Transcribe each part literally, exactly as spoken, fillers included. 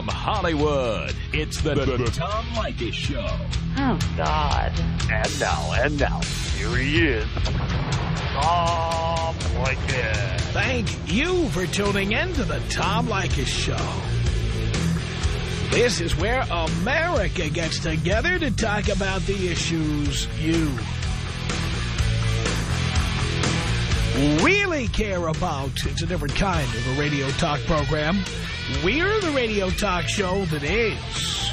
From Hollywood, it's the, the, the Tom Leykis Show. Oh, God. And now, and now, here he is, Tom Leykis. Thank you for tuning in to the Tom Leykis Show. This is where America gets together to talk about the issues you really care about. It's a different kind of a radio talk program. We're the radio talk show that is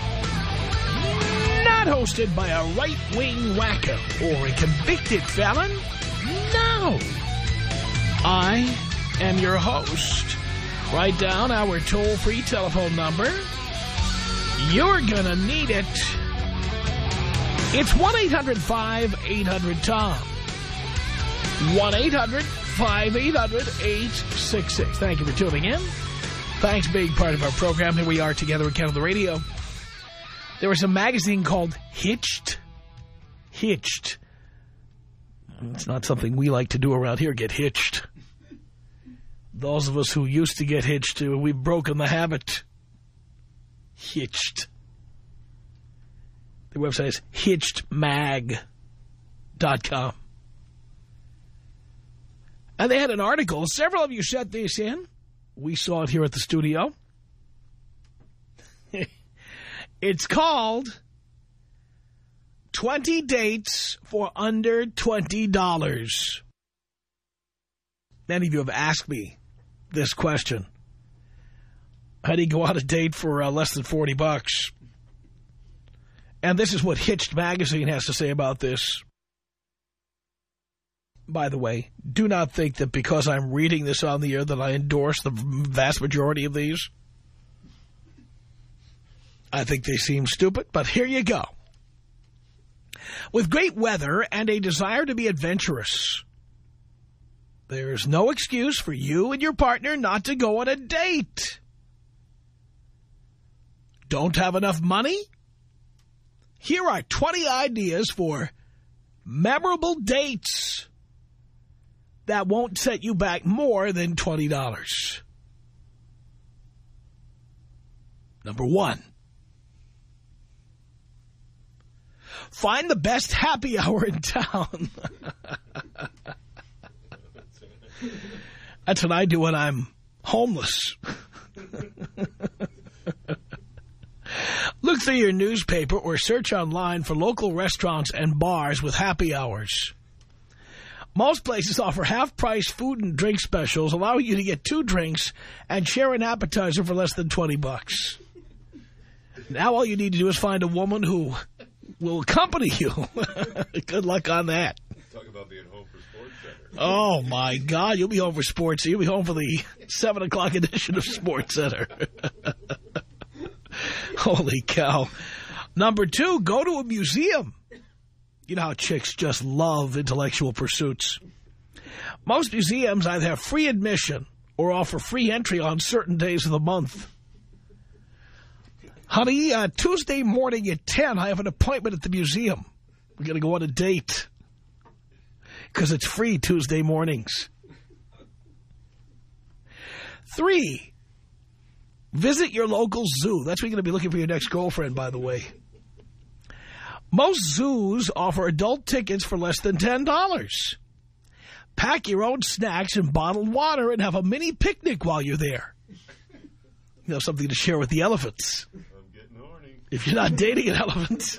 not hosted by a right-wing wacko or a convicted felon. No. I am your host. Write down our toll-free telephone number. You're gonna need it. It's one eight hundred five eight hundred Tom. one eight hundred five eight hundred eight six six. Thank you for tuning in. Thanks for being part of our program. Here we are together again on the radio. There was a magazine called Hitched. Hitched. It's not something we like to do around here, get hitched. Those of us who used to get hitched, we've broken the habit. Hitched. The website is hitched mag dot com. And they had an article. Several of you sent this in. We saw it here at the studio. It's called twenty Dates for Under twenty dollars. Many of you have asked me this question. How do you go on a date for uh, less than forty bucks? And this is what Hitched Magazine has to say about this. By the way, do not think that because I'm reading this on the air that I endorse the vast majority of these. I think they seem stupid, but here you go. With great weather and a desire to be adventurous, there's no excuse for you and your partner not to go on a date. Don't have enough money? Here are twenty ideas for memorable dates that won't set you back more than twenty dollars. Number one. Find the best happy hour in town. That's what I do when I'm homeless. Look through your newspaper or search online for local restaurants and bars with happy hours. Most places offer half-price food and drink specials, allowing you to get two drinks and share an appetizer for less than twenty bucks. Now all you need to do is find a woman who will accompany you. Good luck on that. Talk about being home for Sports Center. Oh, my God. You'll be home for Sports. You'll be home for the seven o'clock edition of Sports Center. Holy cow. Number two, go to a museum. You know how chicks just love intellectual pursuits. Most museums either have free admission or offer free entry on certain days of the month. Honey, uh, Tuesday morning at ten, I have an appointment at the museum. We're going to go on a date. Because it's free Tuesday mornings. Three, visit your local zoo. That's where you're going to be looking for your next girlfriend, by the way. Most zoos offer adult tickets for less than ten dollars. Pack your own snacks and bottled water and have a mini picnic while you're there. You have something to share with the elephants. I'm getting horny. If you're not dating an elephant.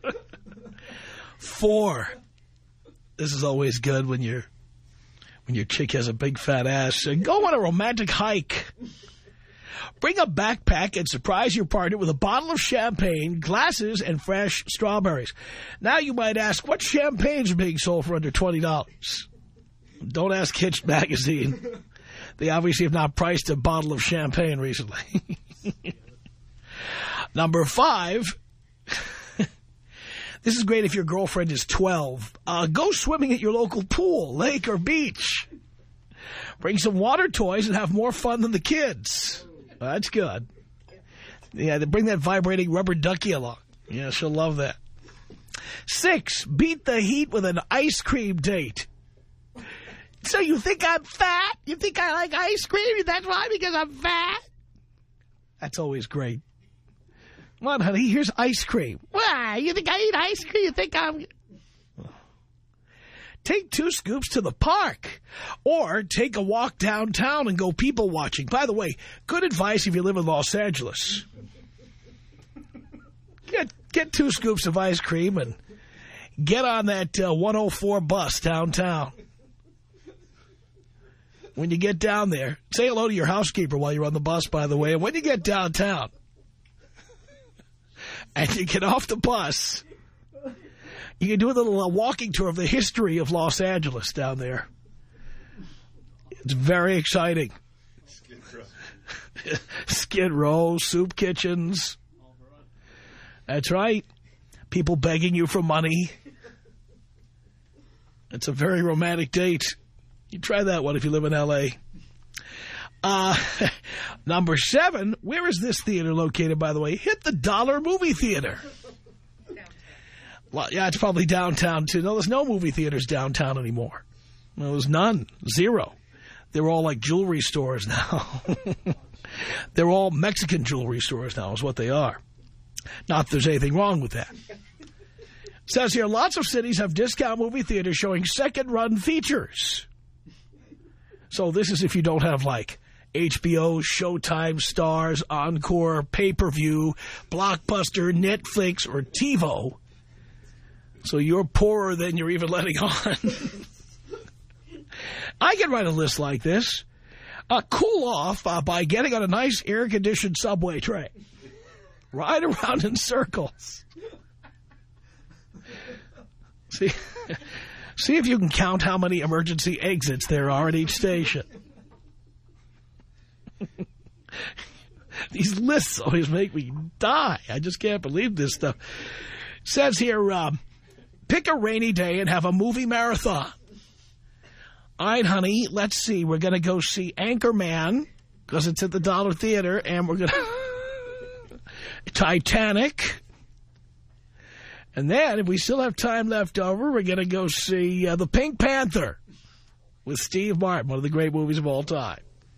Four. This is always good when you're when your chick has a big fat ass. Go on a romantic hike. Bring a backpack and surprise your partner with a bottle of champagne, glasses, and fresh strawberries. Now you might ask, what champagnes are being sold for under twenty dollars? Don't ask Hitched Magazine. They obviously have not priced a bottle of champagne recently. Number five. This is great if your girlfriend is twelve. Uh, go swimming at your local pool, lake, or beach. Bring some water toys and have more fun than the kids. That's good. Yeah, they bring that vibrating rubber ducky along. Yeah, she'll love that. Six, beat the heat with an ice cream date. So you think I'm fat? You think I like ice cream? That's why? Because I'm fat? That's always great. Come on, honey, here's ice cream. Why? You think I eat ice cream? You think I'm... Take two scoops to the park. Or take a walk downtown and go people watching. By the way, good advice if you live in Los Angeles. Get, get two scoops of ice cream and get on that uh, one oh four bus downtown. When you get down there, say hello to your housekeeper while you're on the bus, by the way. And when you get downtown and you get off the bus, you can do a little uh, walking tour of the history of Los Angeles down there. It's very exciting. Skid Row. Skid Row, soup kitchens. That's right. People begging you for money. It's a very romantic date. You try that one if you live in L A Uh, number seven, where is this theater located, by the way? Hit the Dollar Movie Theater. Well, yeah, it's probably downtown, too. No, there's no movie theaters downtown anymore. There was none. Zero. They're all like jewelry stores now. They're all Mexican jewelry stores now is what they are. Not that there's anything wrong with that. It says here, lots of cities have discount movie theaters showing second-run features. So this is if you don't have, like, H B O, Showtime, Stars, Encore, Pay-Per-View, Blockbuster, Netflix, or TiVo. So you're poorer than you're even letting on. I can write a list like this. Uh, cool off uh, by getting on a nice air-conditioned subway train. Ride around in circles. See, see if you can count how many emergency exits there are at each station. These lists always make me die. I just can't believe this stuff. It says here, um, pick a rainy day and have a movie marathon. All right, honey, let's see. We're going to go see Anchorman because it's at the Dollar Theater, and we're going to... Titanic. And then, if we still have time left over, we're going to go see uh, The Pink Panther with Steve Martin, one of the great movies of all time.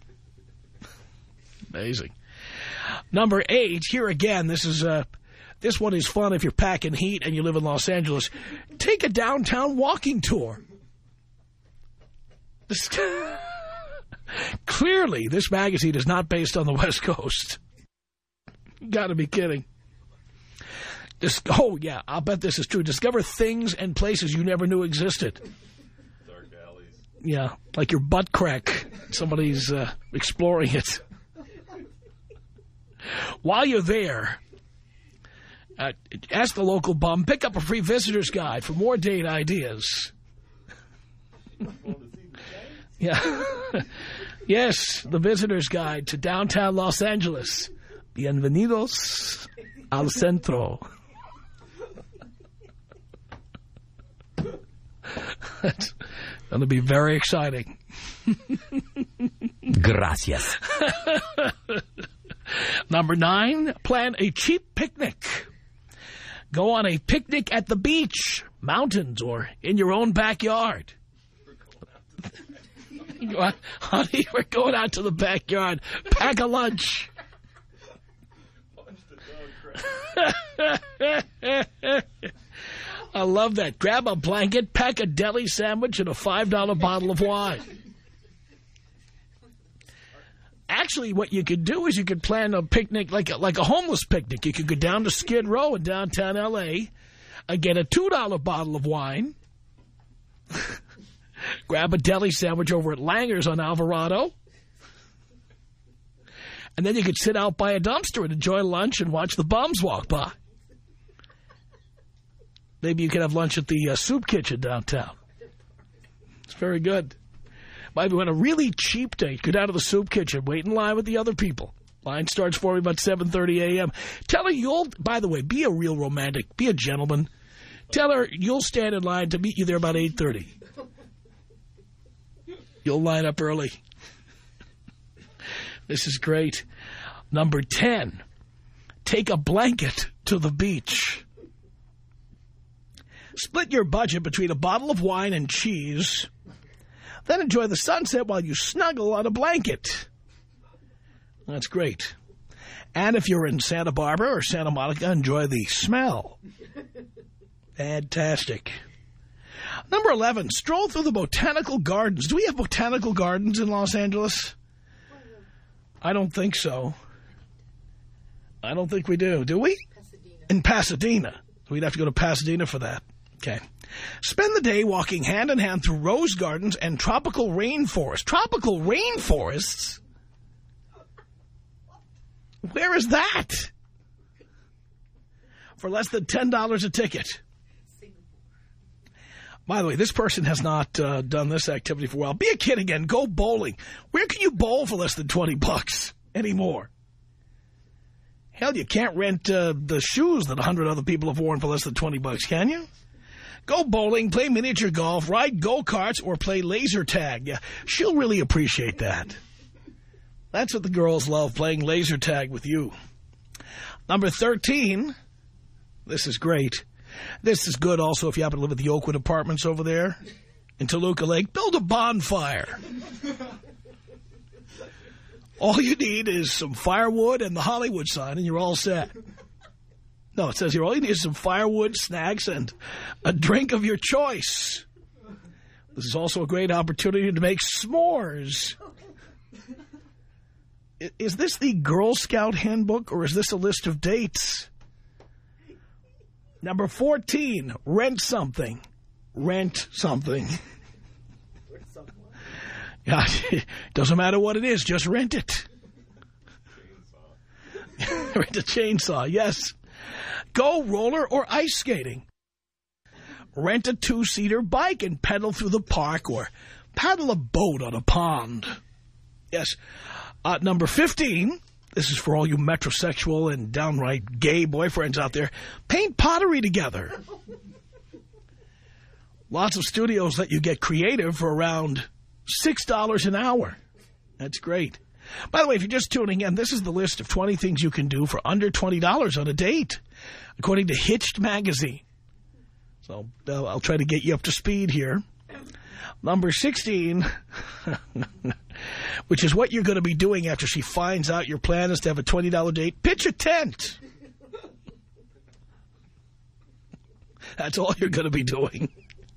Amazing. Number eight, here again, this is uh, this one is fun if you're packing heat and you live in Los Angeles. Take a downtown walking tour. This, clearly, this magazine is not based on the West Coast. Got to be kidding. Dis oh, yeah, I'll bet this is true. Discover things and places you never knew existed. Dark alleys. Yeah, like your butt crack. Somebody's uh, exploring it. While you're there, uh, ask the local bum, pick up a free visitor's guide for more date ideas. Yeah. Yes, the visitor's guide to downtown Los Angeles. Bienvenidos al centro. That's going to be very exciting. Gracias. Number nine, plan a cheap picnic. Go on a picnic at the beach, mountains, or in your own backyard. Honey, we're going out to the backyard. Pack a lunch. I love that. Grab a blanket, pack a deli sandwich, and a five dollar bottle of wine. Actually, what you could do is you could plan a picnic like a, like a homeless picnic. You could go down to Skid Row in downtown L A and get a two dollar bottle of wine. Grab a deli sandwich over at Langer's on Alvarado. And then you could sit out by a dumpster and enjoy lunch and watch the bums walk by. Maybe you could have lunch at the uh, soup kitchen downtown. It's very good. Might be on a really cheap date. Go down to the soup kitchen. Wait in line with the other people. Line starts for me about seven thirty a m Tell her you'll, by the way, be a real romantic. Be a gentleman. Tell her you'll stand in line to meet you there about eight thirty. You'll line up early. This is great. Number ten, take a blanket to the beach. Split your budget between a bottle of wine and cheese. Then enjoy the sunset while you snuggle on a blanket. That's great. And if you're in Santa Barbara or Santa Monica, enjoy the smell. Fantastic. Number eleven, stroll through the botanical gardens. Do we have botanical gardens in Los Angeles? I don't think so. I don't think we do. Do we? Pasadena. In Pasadena. We'd have to go to Pasadena for that. Okay. Spend the day walking hand in hand through rose gardens and tropical rainforests. Tropical rainforests? Where is that? For less than ten dollars a ticket. By the way, this person has not uh, done this activity for a while. Be a kid again. Go bowling. Where can you bowl for less than twenty bucks anymore? Hell, you can't rent uh, the shoes that a hundred other people have worn for less than twenty bucks, can you? Go bowling, play miniature golf, ride go-karts, or play laser tag. Yeah, she'll really appreciate that. That's what the girls love, playing laser tag with you. Number thirteen. This is great. This is good also if you happen to live at the Oakwood Apartments over there in Toluca Lake. Build a bonfire. All you need is some firewood and the Hollywood sign, and you're all set. No, it says here, all you need is some firewood, snacks, and a drink of your choice. This is also a great opportunity to make s'mores. Is this the Girl Scout handbook, or is this a list of dates? Number fourteen, rent something. Rent something. Yeah, doesn't matter what it is, just rent it. Chainsaw. Rent a chainsaw, yes. Go roller or ice skating. Rent a two-seater bike and pedal through the park, or paddle a boat on a pond. Yes. Uh, number fifteen, this is for all you metrosexual and downright gay boyfriends out there. Paint pottery together. Lots of studios let you get creative for around six dollars an hour. That's great. By the way, if you're just tuning in, this is the list of twenty things you can do for under twenty dollars on a date, according to Hitched magazine. So uh, I'll try to get you up to speed here. Number sixteen, which is what you're going to be doing after she finds out your plan is to have a twenty dollar date. Pitch a tent. That's all you're going to be doing.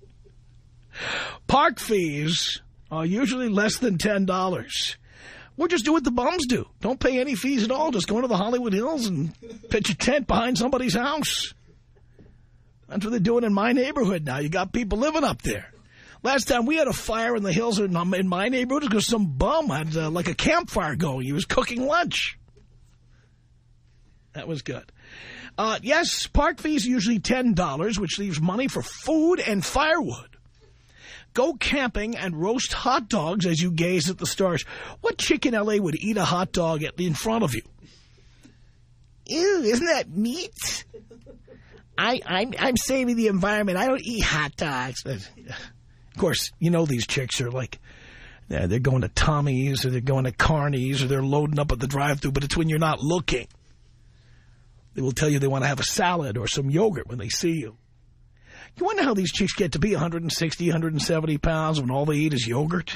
Park fees are usually less than ten dollars. Or just do what the bums do. Don't pay any fees at all. Just go to the Hollywood Hills and pitch a tent behind somebody's house. That's what they're doing in my neighborhood now. You got people living up there. Last time we had a fire in the hills in my neighborhood because some bum had uh, like a campfire going. He was cooking lunch. That was good. Uh, yes, park fees are usually ten dollars, which leaves money for food and firewood. Go camping and roast hot dogs as you gaze at the stars. What chick in L A would eat a hot dog in front of you? Ew, isn't that meat? I, I'm, I'm saving the environment. I don't eat hot dogs. Of course, you know these chicks are like, yeah, they're going to Tommy's or they're going to Carney's or they're loading up at the drive-thru, but it's when you're not looking. They will tell you they want to have a salad or some yogurt when they see you. You wonder how these chicks get to be one hundred sixty, one hundred seventy pounds when all they eat is yogurt?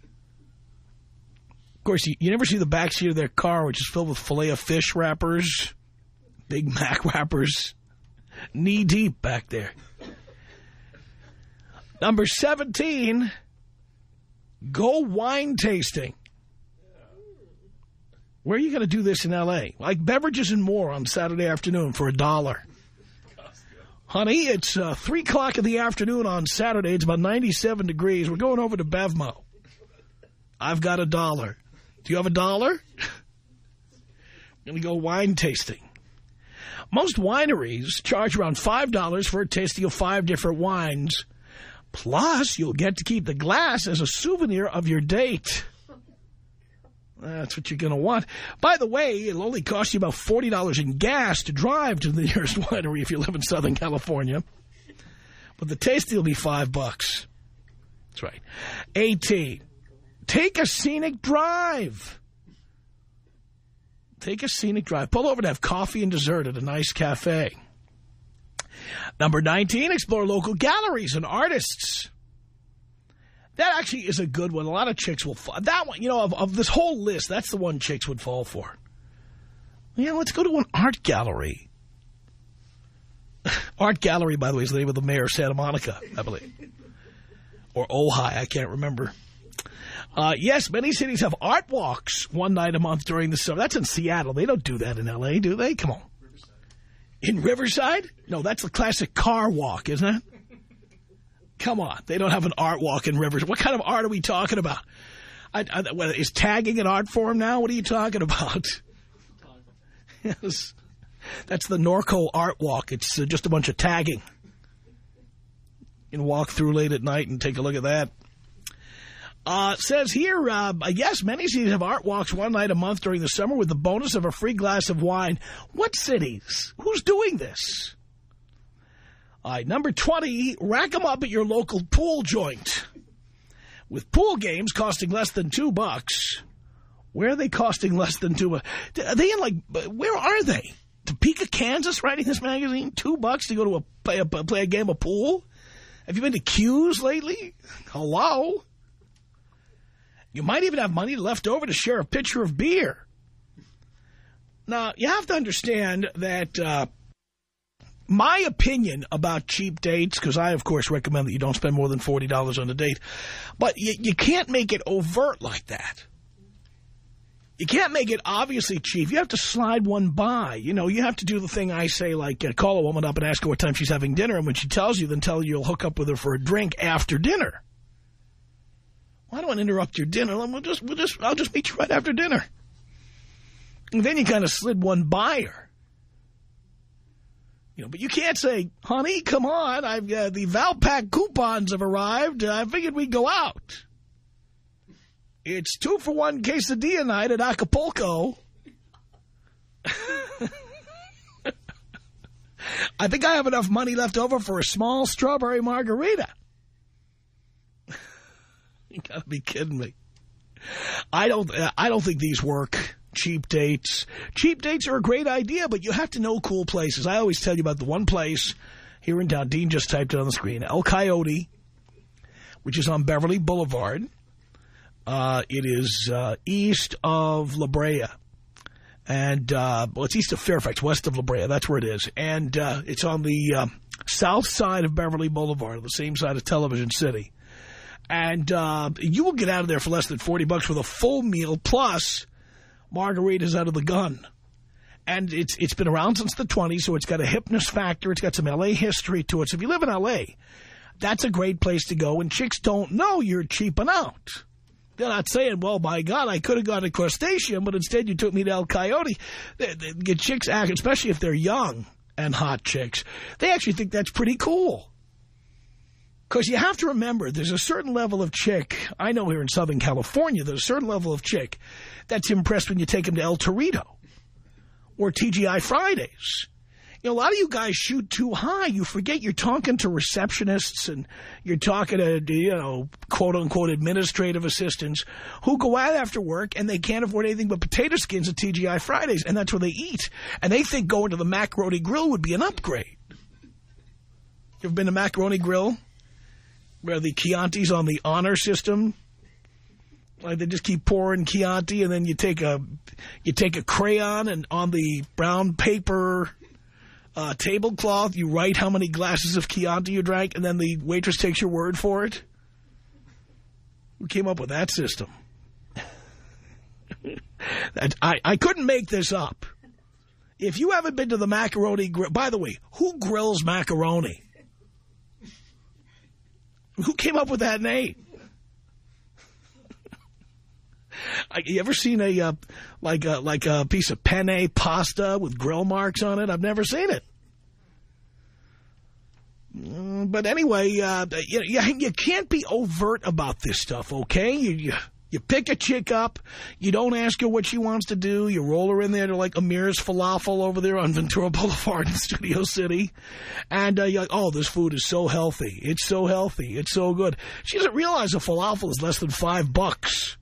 Of course, you, you never see the backseat of their car, which is filled with Filet-O-Fish wrappers, Big Mac wrappers, knee-deep back there. Number seventeen, go wine tasting. Where are you going to do this in L A? Like Beverages and More on Saturday afternoon for a dollar. Honey, it's uh, three o'clock in the afternoon on Saturday. It's about ninety-seven degrees. We're going over to Bevmo. I've got a dollar. Do you have a dollar? I'm going to go wine tasting. Most wineries charge around five dollars for a tasting of five different wines. Plus, you'll get to keep the glass as a souvenir of your date. That's what you're going to want. By the way, it'll only cost you about forty dollars in gas to drive to the nearest winery if you live in Southern California. But the tasting will be five bucks. That's right. eighteen. Take a scenic drive. Take a scenic drive. Pull over to have coffee and dessert at a nice cafe. Number nineteen, explore local galleries and artists. That actually is a good one. A lot of chicks will fall. That one, you know, of, of this whole list, that's the one chicks would fall for. Yeah, let's go to an art gallery. Art gallery, by the way, is the name of the mayor of Santa Monica, I believe. Or Ojai, I can't remember. Uh, yes, many cities have art walks one night a month during the summer. That's in Seattle. They don't do that in L A, do they? Come on. Riverside. In Riverside? No, that's the classic car walk, isn't it? Come on. They don't have an art walk in Riverside. What kind of art are we talking about? I, I, what, is tagging an art form now? What are you talking about? Yes. That's the Norco art walk. It's uh, just a bunch of tagging. You can walk through late at night and take a look at that. Uh, says here, uh, yes, many cities have art walks one night a month during the summer with the bonus of a free glass of wine. What cities? Who's doing this? All right, number twenty, rack them up at your local pool joint. With pool games costing less than two bucks. Where are they costing less than two? Are they in, like, where are they? Topeka, Kansas, writing this magazine? Two bucks to go to a play, a play a game of pool? Have you been to Q's lately? Hello? You might even have money left over to share a pitcher of beer. Now, you have to understand that uh, my opinion about cheap dates, because I, of course, recommend that you don't spend more than forty dollars on a date, but you, you can't make it overt like that. You can't make it obviously cheap. You have to slide one by. You know, you have to do the thing I say, like uh, call a woman up and ask her what time she's having dinner, and when she tells you, then tell her you'll hook up with her for a drink after dinner. Well, I don't want to interrupt your dinner. We'll just, we'll just, I'll just meet you right after dinner. And then you kind of slid one by her. You know, but you can't say, honey, come on, I've uh, the Valpak coupons have arrived. I figured we'd go out. It's two for one quesadilla night at Acapulco. I think I have enough money left over for a small strawberry margarita. You gotta be kidding me. I don't, I don't think these work. Cheap dates. Cheap dates are a great idea, but you have to know cool places. I always tell you about the one place here in town. Dean just typed it on the screen. El Coyote, which is on Beverly Boulevard. Uh, it is uh, east of La Brea. And, uh, well, it's east of Fairfax, west of La Brea. That's where it is. And uh, it's on the uh, south side of Beverly Boulevard, the same side of Television City. And uh, you will get out of there for less than forty bucks with a full meal plus margaritas out of the gun. And it's it's been around since the twenties, so it's got a hipness factor. It's got some L A history to it. So if you live in L A, that's a great place to go. And chicks don't know you're cheaping out. They're not saying, well, my God, I could have gone to Crustacean, but instead you took me to El Coyote. They, they get chicks act, especially if they're young and hot chicks. They actually think that's pretty cool. Because you have to remember, there's a certain level of chick, I know here in Southern California, there's a certain level of chick that's impressed when you take them to El Torito or T G I Fridays. You know, a lot of you guys shoot too high. You forget you're talking to receptionists and you're talking to, you know, quote-unquote administrative assistants who go out after work and they can't afford anything but potato skins at T G I Fridays, and that's where they eat. And they think going to the Macaroni Grill would be an upgrade. You ever been to Macaroni Grill? Where the Chianti's on the honor system, like they just keep pouring Chianti, and then you take a you take a crayon and on the brown paper uh, tablecloth you write how many glasses of Chianti you drank, and then the waitress takes your word for it. Who came up with that system? I I couldn't make this up. If you haven't been to the Macaroni Grill, by the way, who grills macaroni? Who came up with that name? You ever seen a uh, like a like a piece of penne pasta with grill marks on it? I've never seen it. Mm, but anyway, uh, you, you you can't be overt about this stuff, okay? You, you you pick a chick up, you don't ask her what she wants to do, you roll her in there to like Amir's Falafel over there on Ventura Boulevard in Studio City, and uh, you're like, oh, this food is so healthy, it's so healthy, it's so good. She doesn't realize a falafel is less than five bucks.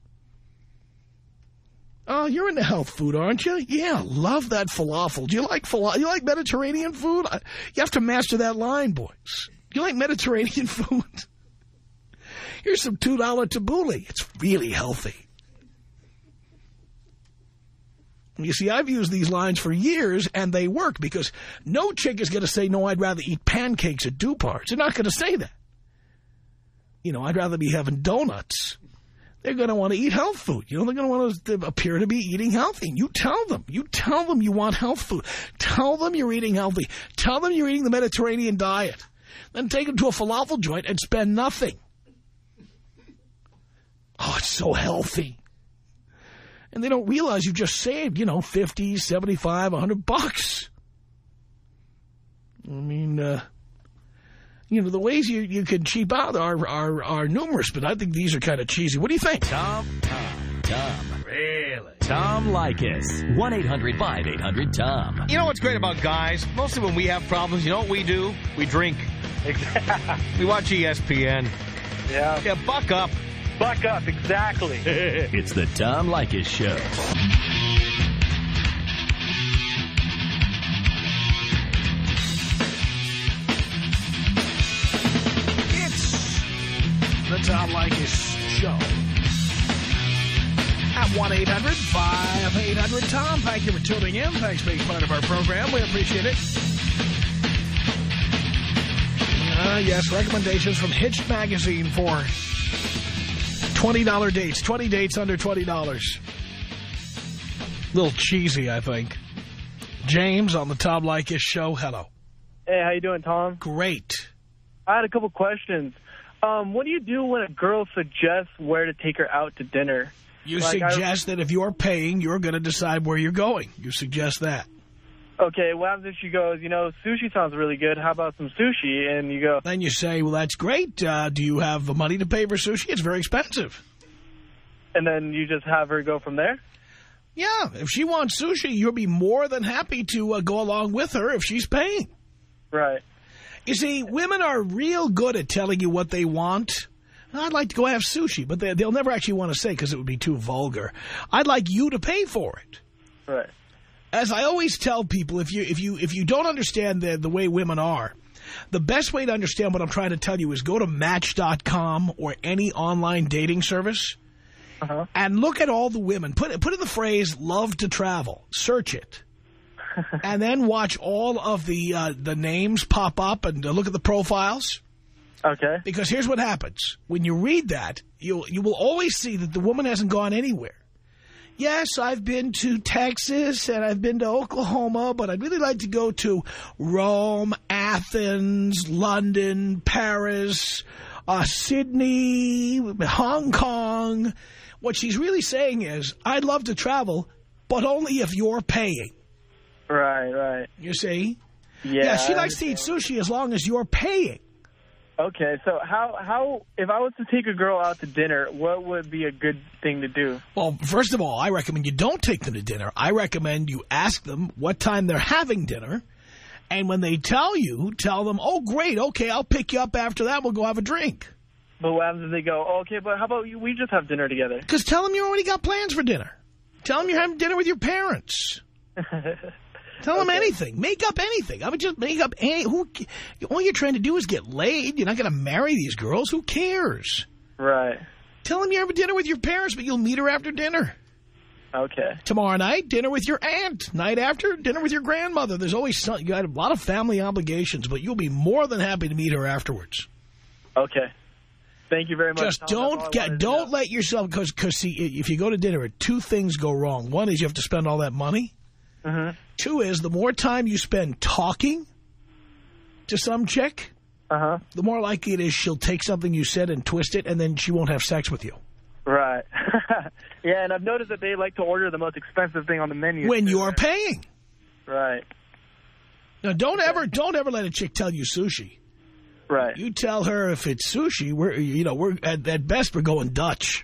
Oh, you're into health food, aren't you? Yeah, love that falafel. Do you like falafel? You like Mediterranean food? You have to master that line, boys. Do you like Mediterranean food? Here's some two dollar tabbouleh. It's really healthy. You see, I've used these lines for years, and they work, because no chick is going to say, no, I'd rather eat pancakes at Dupar's. They're not going to say that. You know, I'd rather be having donuts. They're going to want to eat health food. You know, they're going to want to appear to be eating healthy. You tell them. You tell them you want health food. Tell them you're eating healthy. Tell them you're eating the Mediterranean diet. Then take them to a falafel joint and spend nothing. Oh, it's so healthy. And they don't realize you just saved, you know, fifty, seventy-five, a hundred bucks. I mean, uh, you know, the ways you, you can cheap out are, are, are numerous, but I think these are kind of cheesy. What do you think? Tom, Tom, Tom. Really? Tom Leykis. one eight hundred five eight hundred Tom. You know what's great about guys? Mostly when we have problems, you know what we do? We drink. We watch E S P N. Yeah. Yeah, buck up. Buck up, exactly. It's the Tom Leykis Show. The Tom Leykis Show. At one eight hundred five eight hundred Tom. Thank you for tuning in. Thanks for being part of our program. We appreciate it. Uh, yes, recommendations from Hitched Magazine for twenty dollar dates. twenty dates under twenty dollars. A little cheesy, I think. James on the Tom Leykis Show. Hello. Hey, how you doing, Tom? Great. I had a couple questions. Um, what do you do when a girl suggests where to take her out to dinner? You like suggest I... that if you're paying, you're going to decide where you're going. You suggest that. Okay, what happens if she goes, you know, sushi sounds really good. How about some sushi? And you go... Then you say, well, that's great. Uh, do you have the money to pay for sushi? It's very expensive. And then you just have her go from there? Yeah, if she wants sushi, you'll be more than happy to uh, go along with her if she's paying. Right. You see, women are real good at telling you what they want. I'd like to go have sushi, but they, they'll never actually want to say because it would be too vulgar. I'd like you to pay for it. Right. As I always tell people, if you if you if you don't understand the the way women are, the best way to understand what I'm trying to tell you is go to Match dot com or any online dating service uh-huh. and look at all the women. Put put in the phrase "love to travel." Search it. And then watch all of the uh, the names pop up and uh, look at the profiles. Okay. Because here's what happens. When you read that, you you will always see that the woman hasn't gone anywhere. Yes, I've been to Texas and I've been to Oklahoma, but I'd really like to go to Rome, Athens, London, Paris, uh, Sydney, Hong Kong. What she's really saying is, I'd love to travel, but only if you're paying. Right, right. You see? Yeah, yeah she likes to eat sushi as long as you're paying. Okay, so how, how, if I was to take a girl out to dinner, what would be a good thing to do? Well, first of all, I recommend you don't take them to dinner. I recommend you ask them what time they're having dinner, and when they tell you, tell them, oh, great, okay, I'll pick you up after that, we'll go have a drink. But what happens if they go, oh, okay, but how about you, we just have dinner together? Because tell them you already got plans for dinner. Tell them you're having dinner with your parents. Tell them okay. anything. Make up anything. I would just make up any. Who? All you're trying to do is get laid. You're not going to marry these girls. Who cares? Right. Tell them you're having dinner with your parents, but you'll meet her after dinner. Okay. Tomorrow night, dinner with your aunt. Night after, dinner with your grandmother. There's always some, you got a lot of family obligations, but you'll be more than happy to meet her afterwards. Okay. Thank you very much. Just Tom. don't get, don't let yourself, because because see, if you go to dinner, two things go wrong. One is you have to spend all that money. Mm-hmm. Two is the more time you spend talking to some chick, uh-huh. the more likely it is she'll take something you said and twist it, and then she won't have sex with you. Right. Yeah, and I've noticed that they like to order the most expensive thing on the menu. When too, you're right? paying. Right. Now, don't ever don't ever let a chick tell you sushi. Right. You tell her if it's sushi, we're you know we're at, at best we're going Dutch.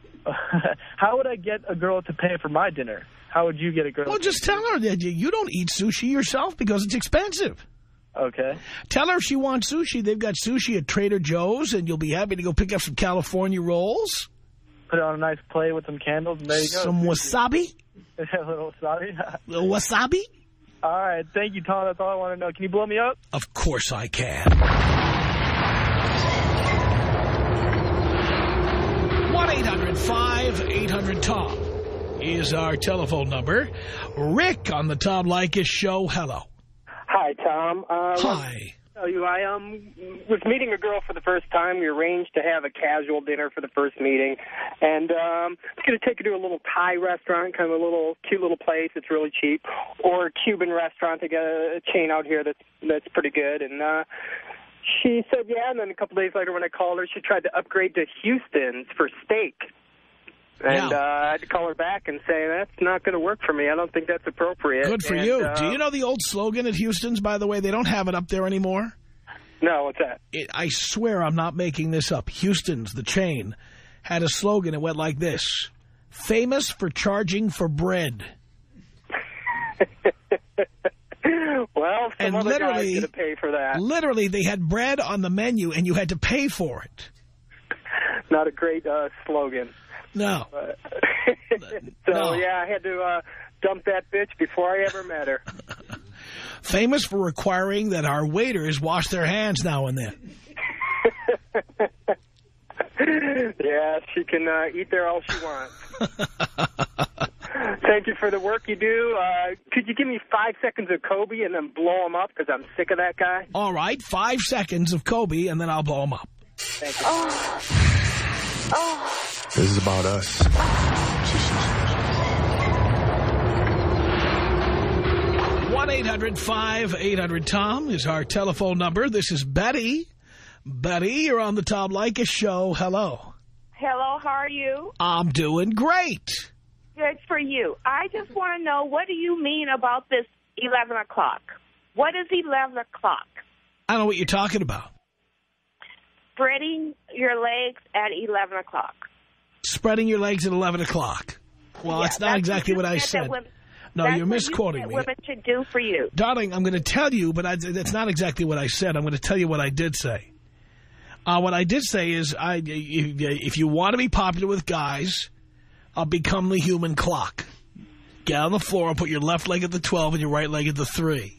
How would I get a girl to pay for my dinner? How would you get a girl? Well, just tell her that you don't eat sushi yourself because it's expensive. Okay. Tell her if she wants sushi, they've got sushi at Trader Joe's, and you'll be happy to go pick up some California rolls. Put it on a nice plate with some candles, and there you go. Some wasabi. A little wasabi. Little wasabi. All right. Thank you, Tom. That's all I want to know. Can you blow me up? Of course I can. one eight hundred five eight hundred Tom. is our telephone number. Rick on the Tom Leykis show. Hello. Hi, Tom. Um, Hi. I'll tell you, I um was meeting a girl for the first time. We arranged to have a casual dinner for the first meeting, and um, I was going to take her to a little Thai restaurant, kind of a little cute little place. It's really cheap, or a Cuban restaurant. They got a chain out here that's that's pretty good, and uh, she said yeah. And then a couple days later, when I called her, she tried to upgrade to Houston's for steak. And Yeah. uh, I had to call her back and say, that's not going to work for me. I don't think that's appropriate. Good for and, you. Uh, Do you know the old slogan at Houston's, by the way? They don't have it up there anymore. No, what's that? It, I swear I'm not making this up. Houston's, the chain, had a slogan. It went like this: famous for charging for bread. Well, some And other literally, guy's going to pay for that. Literally, they had bread on the menu, and you had to pay for it. Not a great uh, slogan. No. But so, No. yeah, I had to uh, dump that bitch before I ever met her. Famous for requiring that our waiters wash their hands now and then. Yeah, she can uh, eat there all she wants. Thank you for the work you do. Uh, could you give me five seconds of Kobe and then blow him up, because I'm sick of that guy? All right, five seconds of Kobe, and then I'll blow him up. Thank you. Oh. Oh. This is about us. one eight hundred five eight hundred Tom is our telephone number. This is Betty. Betty, you're on the Tom Leykis show. Hello. Hello, how are you? I'm doing great. Good for you. I just want to know, what do you mean about this eleven o'clock? What is eleven o'clock? I don't know what you're talking about. Spreading your legs at eleven o'clock. Spreading your legs at eleven o'clock. Well, Yeah, that's not exactly what what you I that said. women- No, that's you're what misquoting you said me. women should do for you. Darling, I'm going to tell you, but I, that's not exactly what I said. I'm going to tell you what I did say. Uh, what I did say is, I, if you want to be popular with guys, I'll become the human clock. Get on the floor and put your left leg at the twelve and your right leg at the three.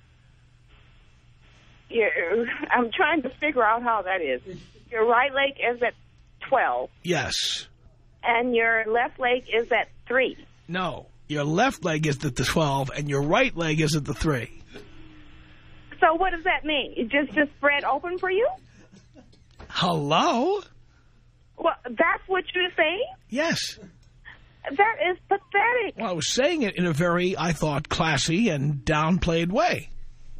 You're, I'm trying to figure out how that is. Your right leg is at twelve, Yes. and your left leg is at three. No. Your left leg is at the twelve and your right leg is at the three. So what does that mean? It just just spread open for you? Hello? Well, that's what you're saying? Yes. That is pathetic. Well, I was saying it in a very, I thought, classy and downplayed way.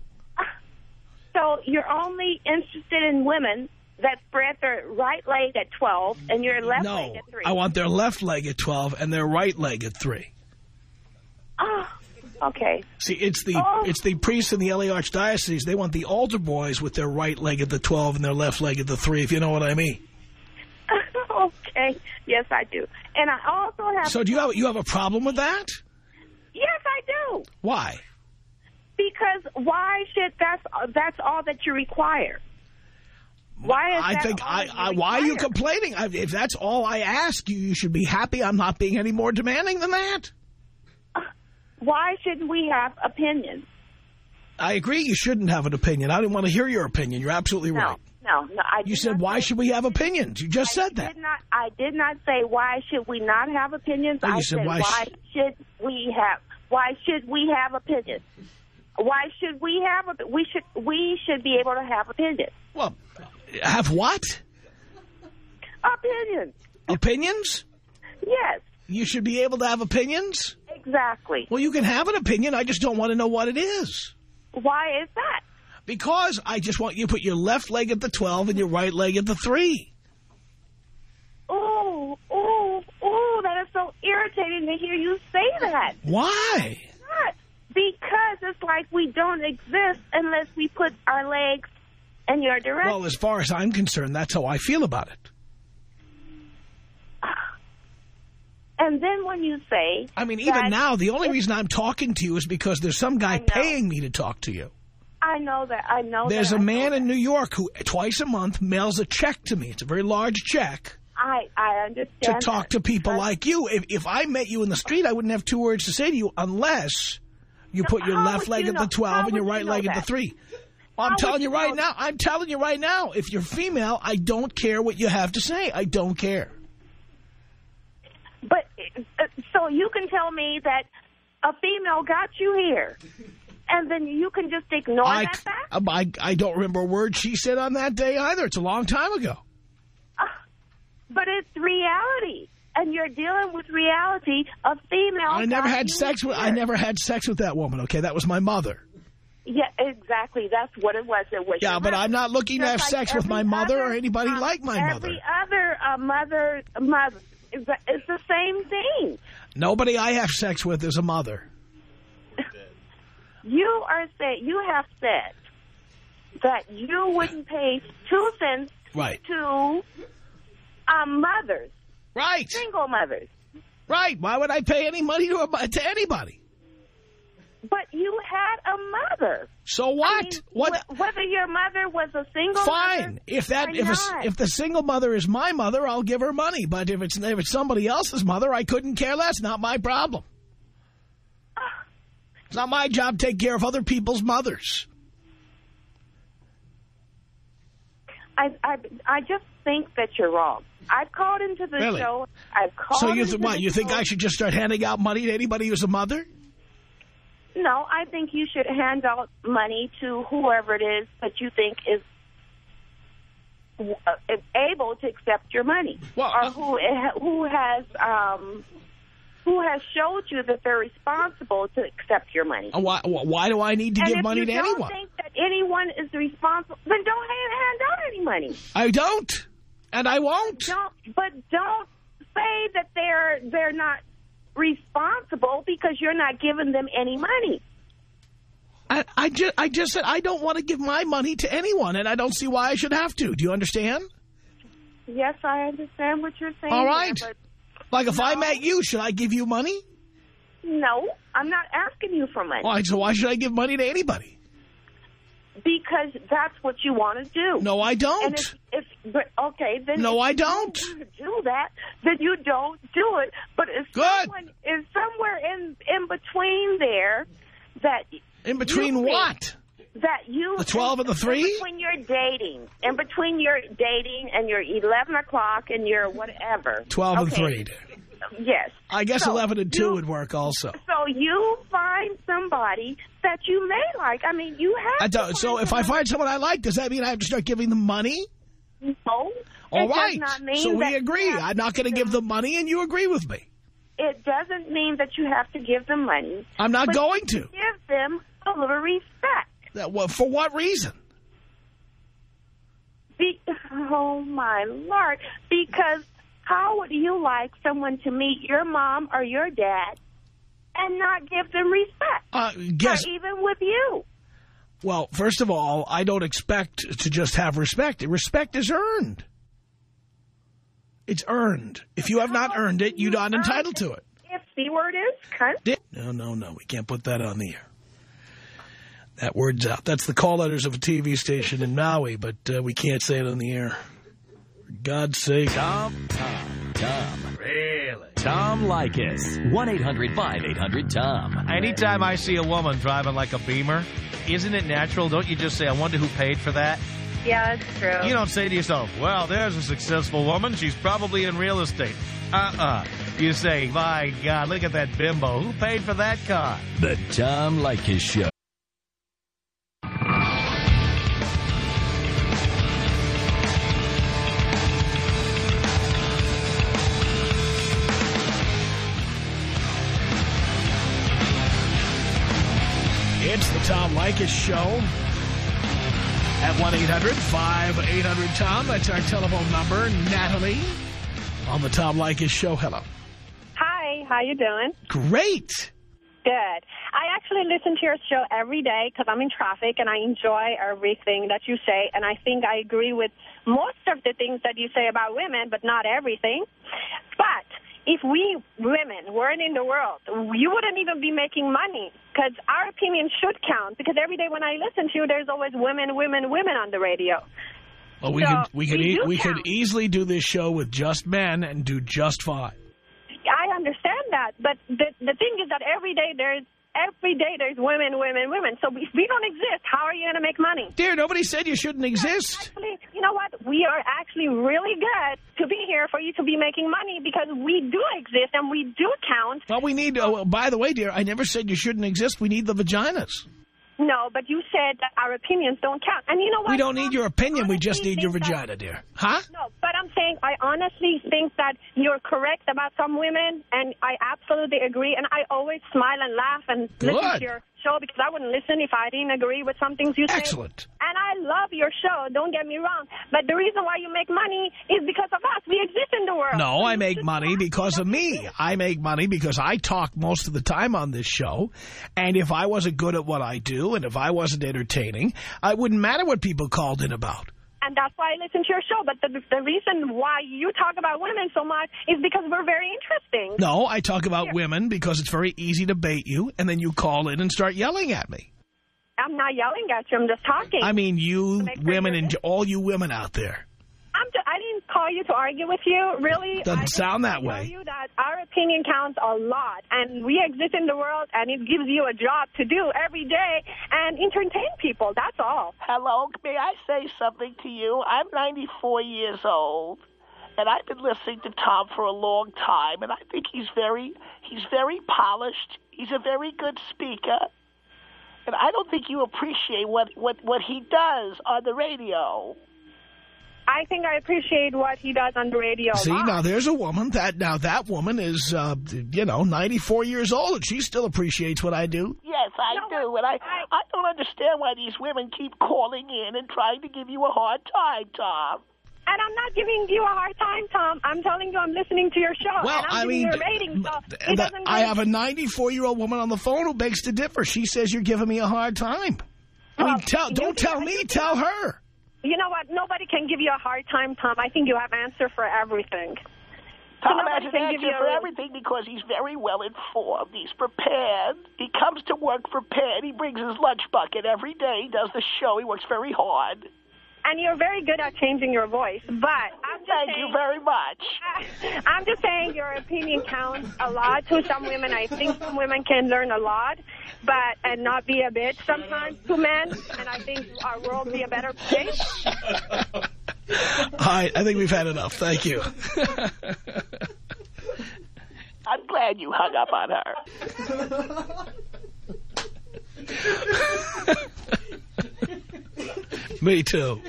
So you're only interested in women that spread their right leg at twelve and your left No, leg at three. I want their left leg at twelve and their right leg at three. Oh, okay. See, it's the Oh. it's the priests in the L A Archdiocese. They want the altar boys with their right leg at the twelve and their left leg at the three, if you know what I mean. Okay. Yes, I do. And I also have... So do you have, you have a problem with that? Yes, I do. Why? Because why should... That's that's all that you require. Why is I that think all I, you I why are you require? complaining? I, if that's all I ask you, you should be happy I'm not being any more demanding than that. Why shouldn't we have opinions? I agree you shouldn't have an opinion. I didn't want to hear your opinion. You're absolutely No, right. no, no. I You did said, not why say- should we have opinions? You just I said that. Did not, I did not say why should we not have opinions. Well, you I said said why why, sh- should we have why should we have opinions? Why should we have a, we should we should be able to have opinions? Well, have what? Opinions. Opinions? Yes, You should be able to have opinions? exactly. Well, you can have an opinion. I just don't want to know what it is. Why is that? Because I just want you to put your left leg at the twelve and your right leg at the three. Oh, oh, oh, that is so irritating to hear you say that. Why? Not because it's like we don't exist unless we put our legs in your direction. Well, as far as I'm concerned, that's how I feel about it. And then when you say... I mean, even that now, the only if- reason I'm talking to you is because there's some guy I know. paying me to talk to you. I know that. I know There's that. a I know man that. in New York who twice a month mails a check to me. It's a very large check I, I understand to talk that. to people But like you. If, if I met you in the street, I wouldn't have two words to say to you unless you put your how left would leg you at know- the twelve how and your would you right know leg at the that? three. Well, I'm How telling would you you right know now. I'm telling you right now. If you're female, I don't care what you have to say. I don't care. But uh, so you can tell me that a female got you here, and then you can just ignore I, that fact? I, I don't remember a word she said on that day either. It's a long time ago. Uh, but it's reality, and you're dealing with reality of female. I never got had you sex with. here. I never had sex with that woman. Okay, that was my mother. Yeah, exactly. That's what it was. It was. Yeah, your but mother. I'm not looking to have Just like sex with my every mother other, or anybody uh, like my every mother. Every other uh, mother, mother, it's the it's the same thing. Nobody I have sex with is a mother. You are saying you have said that you wouldn't pay two cents Right. to um, mothers, Right. single mothers. Right. Why would I pay any money to a, to anybody? But you had a mother. So what? I mean, what? wh whether your mother was a single Fine. mother If that or if a, not. if the single mother is my mother, I'll give her money. But if it's if it's somebody else's mother, I couldn't care less. Not my problem. It's not my job to take care of other people's mothers. I, I, I just think that you're wrong. I've called into the Really? show. I've called So you into th what? the You think show. I should just start handing out money to anybody who's a mother? No, I think you should hand out money to whoever it is that you think is uh, is able to accept your money, Well, or uh, who who has um, who has showed you that they're responsible to accept your money. Uh, Why, why do I need to and give if money you to don't anyone? think that anyone is responsible, then don't hand, hand out any money. I don't, and I won't. Don't, but don't say that they're they're not responsible because you're not giving them any money. I, I just I just said I don't want to give my money to anyone, and I don't see why I should have to. Do you understand? Yes, I understand what you're saying. All right. there, Like if I No. met you, should I give you money? but no, I'm not asking you for money. All right, so why should I give money to anybody? Because that's what you want to do. No, I And don't. if, if but okay, then No, if I you don't. want to do that, then you don't do it. But if Good. someone is somewhere in in between there, that In between you think what? that you The twelve and the three? in between your dating, in between your dating and your eleven o'clock and your whatever. Twelve and Okay. three. Yes. I guess So eleven and two you- would work also. So you find somebody that you may like. I mean, you have I to don't, find so if I somebody- find someone I like, does that mean I have to start giving them money? No. All it right. Does not mean So we that you agree. have I'm not going to give give them money, and you agree with me. It doesn't mean that you have to give them money. I'm not but going to. Give them a little respect. That, well, for what reason? Be, oh, my Lord. Because how would you like someone to meet your mom or your dad and not give them respect? Uh, guess. Or even with you. Well, first of all, I don't expect to just have respect. Respect is earned. It's earned. If you have not earned it, you're not entitled to it. If the word is cunt. No, no, no. We can't put that on the air. That word's out. That's the call letters of a T V station in Maui, but uh, we can't say it on the air. For God's sake. Tom, Tom, Tom. Really? Tom Leykis. one eight hundred five eight hundred Tom. Anytime I see a woman driving like a Beamer, isn't it natural? Don't you just say, I wonder who paid for that? Yeah, that's true. You don't say to yourself, well, there's a successful woman. She's probably in real estate. Uh-uh. You say, my God, look at that bimbo. Who paid for that car? The Tom Leykis Show. It's the Tom Leykis Show at one eight hundred five eight hundred Tom. That's our telephone number. Natalie on the Tom Leykis Show. Hello. Hi, how you doing? Great. Good. I actually listen to your show every day because I'm in traffic, and I enjoy everything that you say, and I think I agree with most of the things that you say about women, but not everything. But if we women weren't in the world, you wouldn't even be making money because our opinion should count, because every day when I listen to you, there's always women, women, women on the radio. Well, we So, could we could we e do we could count. easily do this show with just men and do just fine. I understand that, but the the thing is that every day there's Every day there's women, women, women. So if we don't exist, how are you going to make money? Dear, nobody said you shouldn't exist. Actually, you know what? We are actually really good to be here for you to be making money because we do exist and we do count. Well, we need, oh, by the way, dear, I never said you shouldn't exist. We need the vaginas. No, but you said that our opinions don't count. And you know what? We don't need your opinion. We just honestly need your think vagina, that, dear. Huh? No, but I'm saying I honestly think that you're correct about some women, and I absolutely agree. And I always smile and laugh and Good. listen to your show because I wouldn't listen if I didn't agree with some things you say. Excellent. And I love your show, don't get me wrong. But the reason why you make money is because of us. We exist in the world. No, So I you make should money talk because to of the me. people. I make money because I talk most of the time on this show. And if I wasn't good at what I do, and if I wasn't entertaining, it wouldn't matter what people called in about. And that's why I listen to your show. But the, the reason why you talk about women so much is because we're very interesting. No, I talk about Here. women because it's very easy to bait you, and then you call in and start yelling at me. I'm not yelling at you. I'm just talking. I mean, you Make sure women you're and good. all you women out there. I'm just, I didn't call you to argue with you, really. Doesn't I just sound that tell way. you that our opinion counts a lot, and we exist in the world, and it gives you a job to do every day and entertain people. That's all. Hello, may I say something to you? I'm ninety-four years old, and I've been listening to Tom for a long time, and I think he's very, he's very polished. He's a very good speaker, and I don't think you appreciate what, what, what he does on the radio. I think I appreciate what he does on the radio. See, a lot. now there's a woman that now that woman is, uh, you know, ninety-four years old, and she still appreciates what I do. Yes, I You know do, what? and I, I- I don't understand why these women keep calling in and trying to give you a hard time, Tom. And I'm not giving you a hard time, Tom. I'm telling you I'm listening to your show. Well, and I'm I giving mean, you a rating, so th- it th- doesn't I really- have a ninety-four-year-old woman on the phone who begs to differ. She says you're giving me a hard time. I mean, Well, tell, you don't can- tell me, you can- tell her. You know what? Nobody can give you a hard time, Tom. I think you have answer for everything. Tom nobody has an can give answer you for a- everything because he's very well informed. He's prepared. He comes to work prepared. He brings his lunch bucket every day. He does the show. He works very hard. And you're very good at changing your voice. But I'm just Thank saying, you very much. I'm just saying your opinion counts a lot to some women. I think some women can learn a lot, but and not be a bitch sometimes to men. And I think our world would be a better place. All right, I think we've had enough. Thank you. I'm glad you hung up on her. Me too.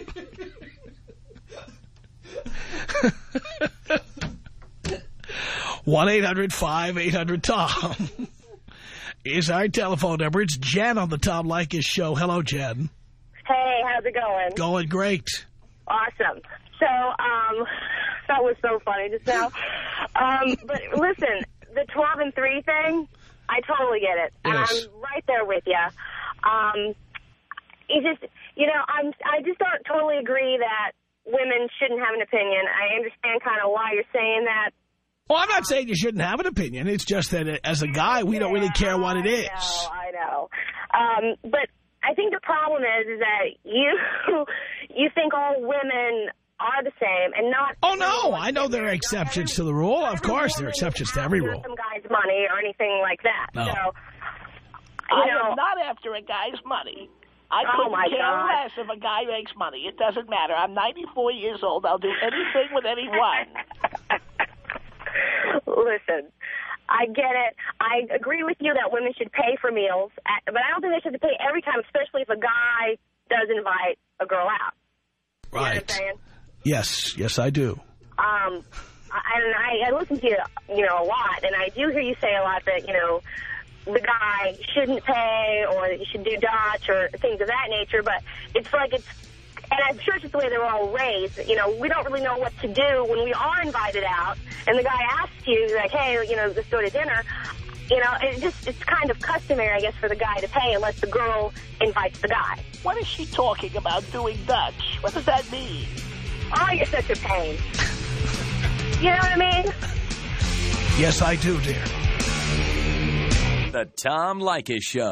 one eight hundred five eight hundred Tom is our telephone number. It's Jen on the Tom Leykis show. Hello, Jen. Hey, how's it going? Going great. Awesome. So, um, that was so funny just now. Um, but listen, the twelve and three thing, I totally get it. And Yes. I'm right there with you. Um, it's just, you know, I'm, I just don't totally agree that women shouldn't have an opinion. I understand kind of why you're saying that. Well, I'm not saying you shouldn't have an opinion. It's just that as a guy, we don't really care what it is. I know, I know. Um, but I think the problem is, is that you you think all women are the same and not... Oh, no, I know there are exceptions to the rule. Of course, there are exceptions to every rule. Some guy's money or anything like that. No. So, I you know, am not after a guy's money. I Oh, couldn't my care God. less if a guy makes money. It doesn't matter. I'm ninety-four years old. I'll do anything with anyone. listen, I get it. I agree with you that women should pay for meals, at- but I don't think they should pay every time, especially if a guy does invite a girl out. You know what I'm Right. saying? Yes, yes, I do. Um, I- and I, I listen to you, you know, a lot, and I do hear you say a lot that, you know, the guy shouldn't pay or that you should do Dutch or things of that nature, but it's like it's, and I'm sure it's just the way they were all raised. You know, we don't really know what to do when we are invited out, and the guy asks you, like, hey, you know, let's go to dinner. You know, it just it's kind of customary, I guess, for the guy to pay unless the girl invites the guy. What is she talking about, doing Dutch? What does that mean? Oh, you're such a pain. You know what I mean? Yes, I do, dear. The Tom Leykis Show.